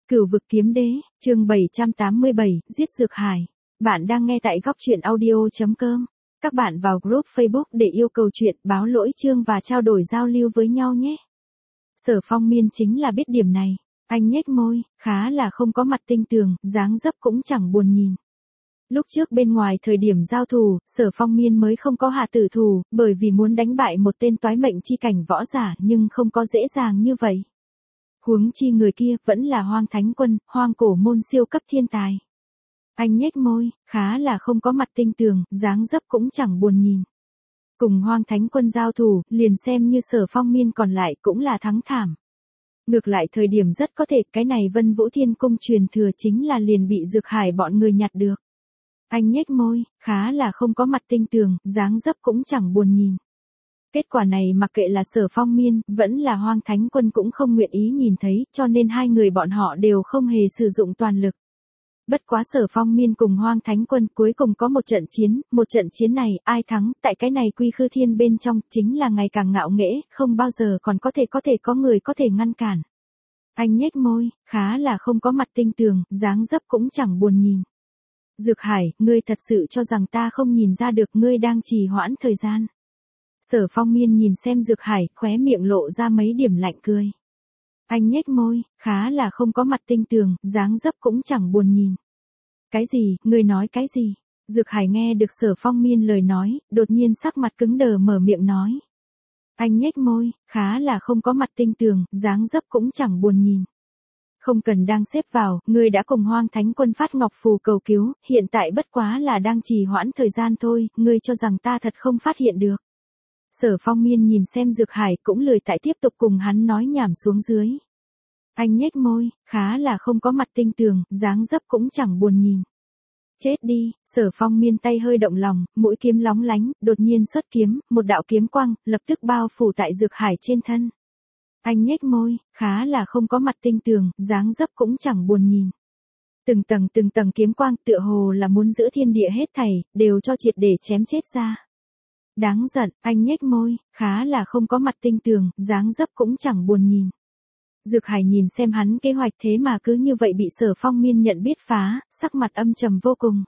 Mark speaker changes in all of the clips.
Speaker 1: Cửu vực kiếm đế, chương 787, giết Dược Hải. Bạn đang nghe tại góc truyện audio.com. Các bạn vào group Facebook để yêu cầu chuyện, báo lỗi chương và trao đổi giao lưu với nhau nhé. Sở Phong Miên chính là biết điểm này. Anh nhếch môi, khá là không có mặt tinh tường, dáng dấp cũng chẳng buồn nhìn. Lúc trước bên ngoài thời điểm giao thủ, Sở Phong Miên mới không có hạ tử thủ, bởi vì muốn đánh bại một tên toái mệnh chi cảnh võ giả nhưng không có dễ dàng như vậy. Huống chi người kia vẫn là Hoang Thánh Quân, Hoang cổ môn siêu cấp thiên tài. Anh nhếch môi, khá là không có mặt tinh tường, dáng dấp cũng chẳng buồn nhìn. Cùng Hoang Thánh Quân giao thủ, liền xem như Sở Phong Miên còn lại cũng là thắng thảm. Ngược lại thời điểm rất có thể cái này Vân Vũ Thiên Cung truyền thừa chính là liền bị Dược Hải bọn người nhặt được. Anh nhếch môi, khá là không có mặt tinh tường, dáng dấp cũng chẳng buồn nhìn. Kết quả này mặc kệ là Sở Phong Miên, vẫn là Hoang Thánh Quân cũng không nguyện ý nhìn thấy, cho nên hai người bọn họ đều không hề sử dụng toàn lực. Bất quá Sở Phong Miên cùng Hoang Thánh Quân cuối cùng có một trận chiến này, ai thắng, tại cái này Quy Khư Thiên bên trong, chính là ngày càng ngạo nghễ, không bao giờ còn có thể có người có thể ngăn cản. Anh nhếch môi, khá là không có mặt tinh tường, dáng dấp cũng chẳng buồn nhìn. Dược Hải, ngươi thật sự cho rằng ta không nhìn ra được ngươi đang trì hoãn thời gian. Sở Phong Miên nhìn xem Dược Hải, khóe miệng lộ ra mấy điểm lạnh cười. Anh nhếch môi, khá là không có mặt tinh tường, dáng dấp cũng chẳng buồn nhìn. Cái gì, ngươi nói cái gì? Dược Hải nghe được Sở Phong Miên lời nói, đột nhiên sắc mặt cứng đờ mở miệng nói. Anh nhếch môi, khá là không có mặt tinh tường, dáng dấp cũng chẳng buồn nhìn. Không cần đang xếp vào, ngươi đã cùng Hoang Thánh Quân phát ngọc phù cầu cứu, hiện tại bất quá là đang trì hoãn thời gian thôi, ngươi cho rằng ta thật không phát hiện được. Sở Phong Miên nhìn xem Dược Hải cũng lười tại tiếp tục cùng hắn nói nhảm xuống dưới. Anh nhếch môi, khá là không có mặt tinh tường, dáng dấp cũng chẳng buồn nhìn. Chết đi, Sở Phong Miên tay hơi động lòng, mũi kiếm lóng lánh, đột nhiên xuất kiếm, một đạo kiếm quang, lập tức bao phủ tại Dược Hải trên thân. Anh nhếch môi, khá là không có mặt tinh tường, dáng dấp cũng chẳng buồn nhìn. Từng tầng kiếm quang tựa hồ là muốn giữ thiên địa hết thảy, đều cho triệt để chém chết ra. Đáng giận, anh nhếch môi, khá là không có mặt tinh tường, dáng dấp cũng chẳng buồn nhìn. Dược Hải nhìn xem hắn kế hoạch thế mà cứ như vậy bị Sở Phong Miên nhận biết phá, sắc mặt âm trầm vô cùng.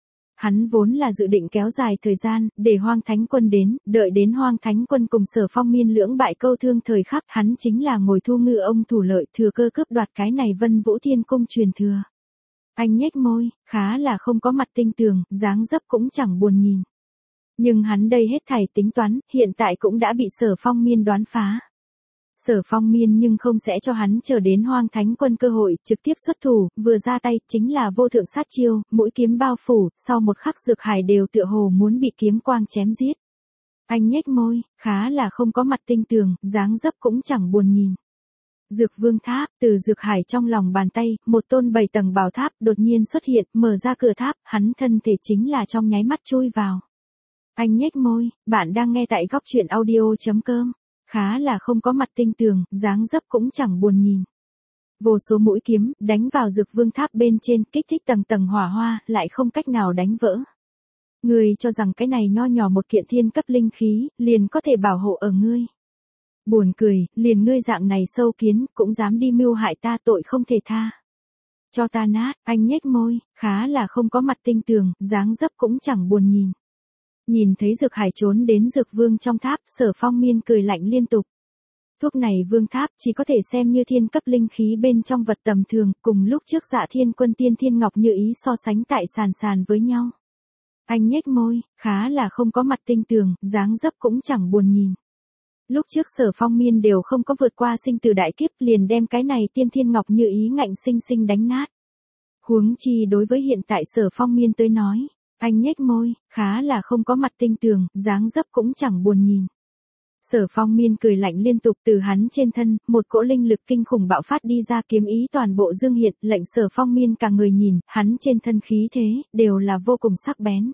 Speaker 1: Hắn vốn là dự định kéo dài thời gian, để Hoang Thánh Quân đến, đợi đến Hoang Thánh Quân cùng Sở Phong Miên lưỡng bại câu thương thời khắc, hắn chính là ngồi thu ngư ông thủ lợi thừa cơ cướp đoạt cái này Vân Vũ Thiên Cung truyền thừa. Anh nhếch môi, khá là không có mặt tinh tường, dáng dấp cũng chẳng buồn nhìn. Nhưng hắn đây hết thảy tính toán, hiện tại cũng đã bị Sở Phong Miên đoán phá. Sở Phong Miên nhưng không sẽ cho hắn chờ đến Hoang Thánh Quân cơ hội, trực tiếp xuất thủ, vừa ra tay, chính là vô thượng sát chiêu, mũi kiếm bao phủ, sau một khắc Dược Hải đều tựa hồ muốn bị kiếm quang chém giết. Anh nhếch môi, khá là không có mặt tinh tường, dáng dấp cũng chẳng buồn nhìn. Dược Vương Tháp, từ Dược Hải trong lòng bàn tay, một tôn 7 tầng bảo tháp đột nhiên xuất hiện, mở ra cửa tháp, hắn thân thể chính là trong nháy mắt chui vào. Anh nhếch môi, bạn đang nghe tại góc truyện audio.com. Khá là không có mặt tinh tường, dáng dấp cũng chẳng buồn nhìn. Vô số mũi kiếm, đánh vào Dược Vương Tháp bên trên, kích thích tầng hỏa hoa, lại không cách nào đánh vỡ. Ngươi cho rằng cái này nho nhỏ một kiện thiên cấp linh khí, liền có thể bảo hộ ở ngươi. Buồn cười, liền ngươi dạng này sâu kiến, cũng dám đi mưu hại ta, tội không thể tha. Cho ta nát, anh nhếch môi, khá là không có mặt tinh tường, dáng dấp cũng chẳng buồn nhìn. Nhìn thấy Dược Hải trốn đến Dược Vương trong tháp, Sở Phong Miên cười lạnh liên tục. Thuốc này Vương Tháp chỉ có thể xem như thiên cấp linh khí bên trong vật tầm thường, cùng lúc trước Dạ Thiên Quân Tiên Thiên Ngọc Như Ý so sánh tại sàn với nhau. Anh nhếch môi, khá là không có mặt tinh tường, dáng dấp cũng chẳng buồn nhìn. Lúc trước Sở Phong Miên đều không có vượt qua sinh tử đại kiếp, liền đem cái này Tiên Thiên Ngọc Như Ý ngạnh sinh đánh nát. Huống chi đối với hiện tại Sở Phong Miên tới nói. Anh nhếch môi, khá là không có mặt tinh tường, dáng dấp cũng chẳng buồn nhìn. Sở Phong Miên cười lạnh liên tục từ hắn trên thân, một cỗ linh lực kinh khủng bạo phát đi ra kiếm ý toàn bộ dương hiện, lệnh Sở Phong Miên cả người nhìn, hắn trên thân khí thế, đều là vô cùng sắc bén.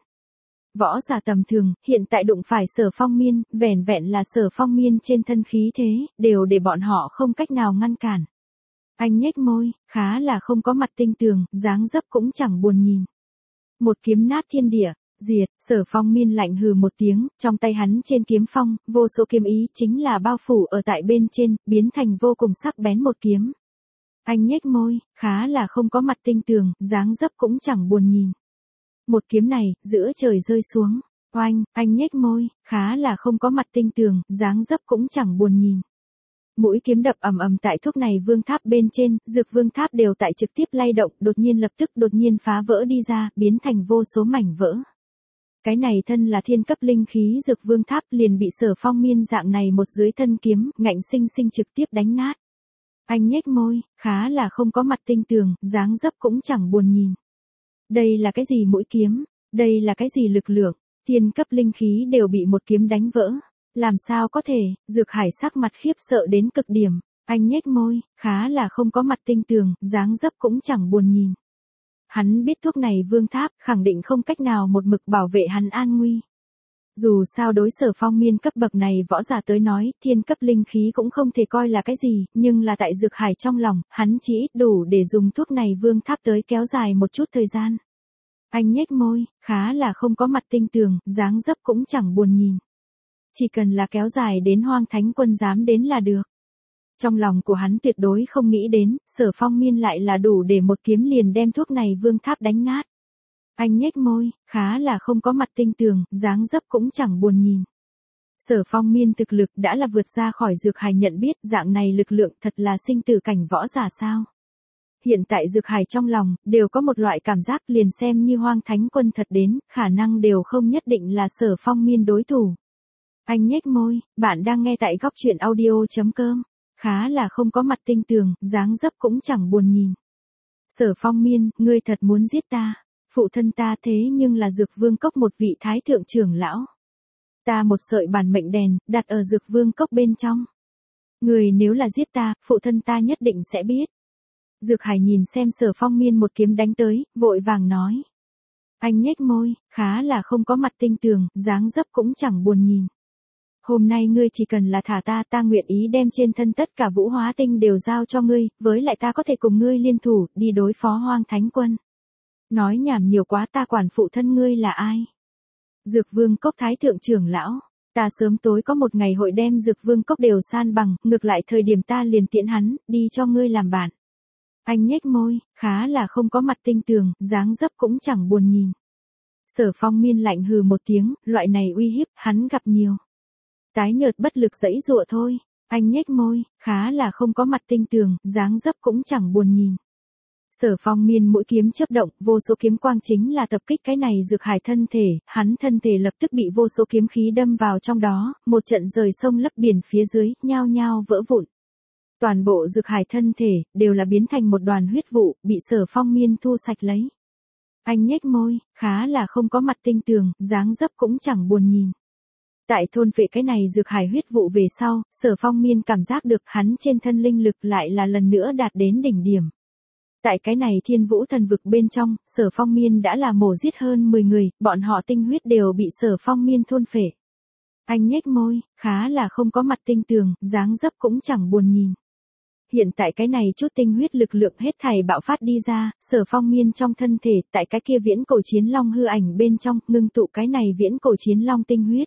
Speaker 1: Võ giả tầm thường, hiện tại đụng phải Sở Phong Miên, vẻn vẹn là Sở Phong Miên trên thân khí thế, đều để bọn họ không cách nào ngăn cản. Anh nhếch môi, khá là không có mặt tinh tường, dáng dấp cũng chẳng buồn nhìn. Một kiếm nát thiên địa, diệt, Sở Phong Miên lạnh hừ một tiếng, trong tay hắn trên kiếm phong, vô số kiếm ý chính là bao phủ ở tại bên trên, biến thành vô cùng sắc bén một kiếm. Anh nhếch môi, khá là không có mặt tinh tường, dáng dấp cũng chẳng buồn nhìn. Một kiếm này, giữa trời rơi xuống. Oanh, anh nhếch môi, khá là không có mặt tinh tường, dáng dấp cũng chẳng buồn nhìn. Mũi kiếm đập ầm ầm tại thuốc này vương tháp bên trên, dược vương tháp đều tại trực tiếp lay động, đột nhiên phá vỡ đi ra, biến thành vô số mảnh vỡ. Cái này thân là thiên cấp linh khí dược vương tháp liền bị Sở Phong Miên dạng này một dưới thân kiếm, ngạnh sinh sinh trực tiếp đánh nát. Anh nhếch môi, khá là không có mặt tinh tường, dáng dấp cũng chẳng buồn nhìn. Đây là cái gì mũi kiếm? Đây là cái gì lực lượng? Thiên cấp linh khí đều bị một kiếm đánh vỡ. Làm sao có thể? Dược Hải sắc mặt khiếp sợ đến cực điểm. Anh nhếch môi, khá là không có mặt tinh tường, dáng dấp cũng chẳng buồn nhìn. Hắn biết thuốc này vương tháp khẳng định không cách nào một mực bảo vệ hắn an nguy. Dù sao đối Sở Phong Miên cấp bậc này võ giả tới nói, thiên cấp linh khí cũng không thể coi là cái gì, nhưng là tại Dược Hải trong lòng, hắn chỉ ít đủ để dùng thuốc này vương tháp tới kéo dài một chút thời gian. Anh nhếch môi, khá là không có mặt tinh tường, dáng dấp cũng chẳng buồn nhìn. Chỉ cần là kéo dài đến Hoang Thánh Quân dám đến là được. Trong lòng của hắn tuyệt đối không nghĩ đến, Sở Phong Miên lại là đủ để một kiếm liền đem thuốc này vương tháp đánh nát. Anh nhếch môi, khá là không có mặt tinh tường, dáng dấp cũng chẳng buồn nhìn. Sở Phong Miên thực lực đã là vượt ra khỏi Dược Hải nhận biết, dạng này lực lượng thật là sinh tử cảnh võ giả sao. Hiện tại Dược Hải trong lòng, đều có một loại cảm giác liền xem như Hoang Thánh Quân thật đến, khả năng đều không nhất định là Sở Phong Miên đối thủ. Anh nhếch môi, bạn đang nghe tại góc truyện audio.com. Khá là không có mặt tinh tường, dáng dấp cũng chẳng buồn nhìn. Sở Phong Miên, ngươi thật muốn giết ta. Phụ thân ta thế nhưng là Dược Vương Cốc một vị thái thượng trưởng lão. Ta một sợi bản mệnh đèn, đặt ở Dược Vương Cốc bên trong. Người nếu là giết ta, phụ thân ta nhất định sẽ biết. Dược Hải nhìn xem Sở Phong Miên một kiếm đánh tới, vội vàng nói. Anh nhếch môi, khá là không có mặt tinh tường, dáng dấp cũng chẳng buồn nhìn. Hôm nay ngươi chỉ cần là thả ta nguyện ý đem trên thân tất cả vũ hóa tinh đều giao cho ngươi, với lại ta có thể cùng ngươi liên thủ, đi đối phó Hoang Thánh Quân. Nói nhảm nhiều quá, ta quản phụ thân ngươi là ai? Dược Vương Cốc thái thượng trưởng lão, ta sớm tối có một ngày hội đem Dược Vương Cốc đều san bằng, ngược lại thời điểm ta liền tiễn hắn, đi cho ngươi làm bạn. Anh nhếch môi, khá là không có mặt tinh tường, dáng dấp cũng chẳng buồn nhìn. Sở Phong Miên lạnh hừ một tiếng, loại này uy hiếp, hắn gặp nhiều. Tái nhợt bất lực giãy giụa thôi. Anh nhếch môi, khá là không có mặt tinh tường, dáng dấp cũng chẳng buồn nhìn. Sở Phong Miên mũi kiếm chớp động, vô số kiếm quang chính là tập kích cái này Dược Hải thân thể, hắn thân thể lập tức bị vô số kiếm khí đâm vào trong đó, một trận rời sông lấp biển phía dưới, nhao nhao vỡ vụn. Toàn bộ Dược Hải thân thể đều là biến thành một đoàn huyết vụ, bị Sở Phong Miên thu sạch lấy. Anh nhếch môi, khá là không có mặt tinh tường, dáng dấp cũng chẳng buồn nhìn. Tại thôn phệ cái này Dược Hải huyết vụ về sau, Sở Phong Miên cảm giác được hắn trên thân linh lực lại là lần nữa đạt đến đỉnh điểm. Tại cái này Thiên Vũ thần vực bên trong, Sở Phong Miên đã là mổ giết hơn 10 người, bọn họ tinh huyết đều bị Sở Phong Miên thôn phệ. Anh nhếch môi, khá là không có mặt tinh tường, dáng dấp cũng chẳng buồn nhìn. Hiện tại cái này chút tinh huyết lực lượng hết thảy bạo phát đi ra, Sở Phong Miên trong thân thể, tại cái kia viễn cổ chiến long hư ảnh bên trong, ngưng tụ cái này viễn cổ chiến long tinh huyết.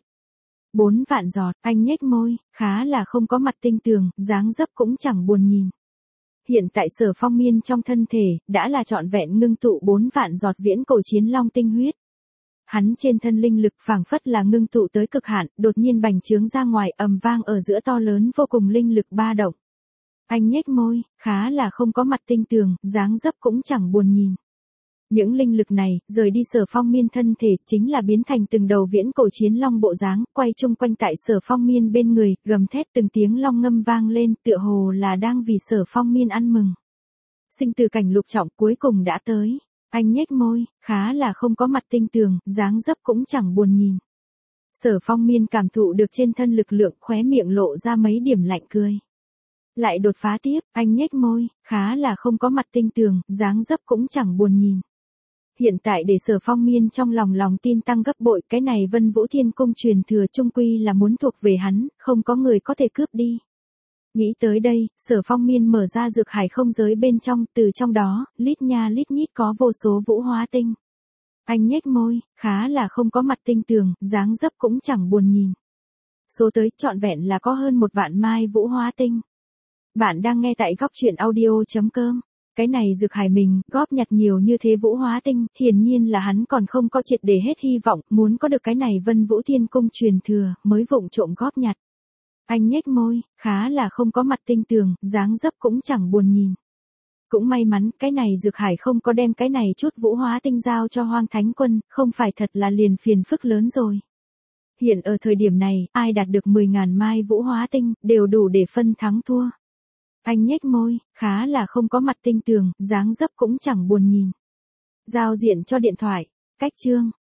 Speaker 1: 4 vạn giọt, anh nhếch môi, khá là không có mặt tinh tường, dáng dấp cũng chẳng buồn nhìn. Hiện tại Sở Phong Miên trong thân thể, đã là trọn vẹn ngưng tụ 4 vạn giọt viễn cổ chiến long tinh huyết. Hắn trên thân linh lực phảng phất là ngưng tụ tới cực hạn, đột nhiên bành trướng ra ngoài, ầm vang ở giữa to lớn vô cùng linh lực ba động. Anh nhếch môi, khá là không có mặt tinh tường, dáng dấp cũng chẳng buồn nhìn. Những linh lực này, rời đi Sở Phong Miên thân thể, chính là biến thành từng đầu viễn cổ chiến long bộ dáng, quay chung quanh tại Sở Phong Miên bên người, gầm thét từng tiếng long ngâm vang lên, tựa hồ là đang vì Sở Phong Miên ăn mừng. Sinh tử cảnh lục trọng cuối cùng đã tới. Anh nhếch môi, khá là không có mặt tinh tường, dáng dấp cũng chẳng buồn nhìn. Sở Phong Miên cảm thụ được trên thân lực lượng, khóe miệng lộ ra mấy điểm lạnh cười. Lại đột phá tiếp, anh nhếch môi, khá là không có mặt tinh tường, dáng dấp cũng chẳng buồn nhìn. Hiện tại để Sở Phong Miên trong lòng tin tăng gấp bội, cái này Vân Vũ Thiên Cung truyền thừa chung quy là muốn thuộc về hắn, không có người có thể cướp đi. Nghĩ tới đây, Sở Phong Miên mở ra Dược Hải không giới bên trong, từ trong đó, lít nha lít nhít có vô số vũ hóa tinh. Anh nhếch môi, khá là không có mặt tinh tường, dáng dấp cũng chẳng buồn nhìn. Số tới trọn vẹn là có hơn 1 vạn mai vũ hóa tinh. Bạn đang nghe tại góc chuyện audio.com. Cái này Dược Hải mình góp nhặt nhiều như thế Vũ Hóa Tinh, hiển nhiên là hắn còn không có triệt để hết hy vọng, muốn có được cái này Vân Vũ Thiên Cung truyền thừa, mới vụng trộm góp nhặt. Anh nhếch môi, khá là không có mặt tinh tường, dáng dấp cũng chẳng buồn nhìn. Cũng may mắn, cái này Dược Hải không có đem cái này chút Vũ Hóa Tinh giao cho Hoang Thánh Quân, không phải thật là liền phiền phức lớn rồi. Hiện ở thời điểm này, ai đạt được 10.000 mai Vũ Hóa Tinh, đều đủ để phân thắng thua. Anh nhếch môi, khá là không có mặt tinh tường, dáng dấp cũng chẳng buồn nhìn. Giao diện cho điện thoại. Cách chương.